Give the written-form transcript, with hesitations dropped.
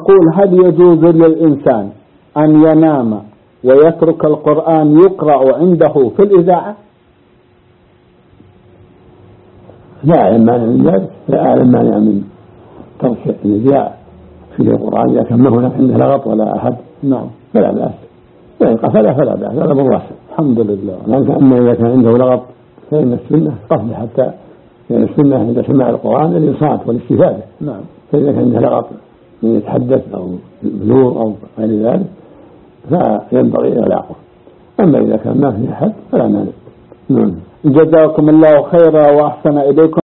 يقول: هل يجوز للإنسان أن ينام ويترك القرآن يقرأ عنده في الإذاعة؟ لا أعلم مانع من ذلك، لا أعلم مانع من ترك الإذاعة في القرآن إذا كان ما هناك عنده لغط ولا أحد. نعم، فلا بأس، وإن قفل فلا بأس، هذا بالواسع الحمد لله. أما إذا كان عنده لغط فإن السنة قفل، حتى لأن السنة عند سماع القرآن الإنصات والاستفادة. نعم. فإذا كان عنده لغط من يتحدث أو بذور أو غير ذلك فينبغي إغلاقه. أما إذا كان ما في أحد فلا مانع. جزاكم الله خيرا وأحسن إليكم.